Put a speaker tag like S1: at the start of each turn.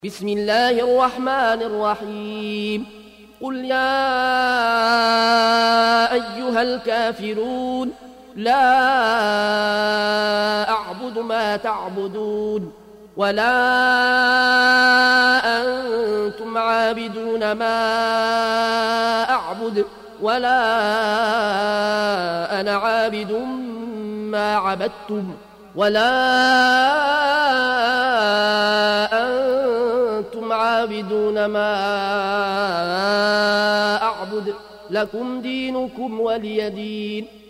S1: بسم الله الرحمن الرحيم قل يا أيها الكافرون لا أعبد ما تعبدون ولا أنتم عابدون ما أعبد ولا أنا عابد ما عبدتم ولا أنتم عابدون ما أعبد لكم دينكم ولي دين.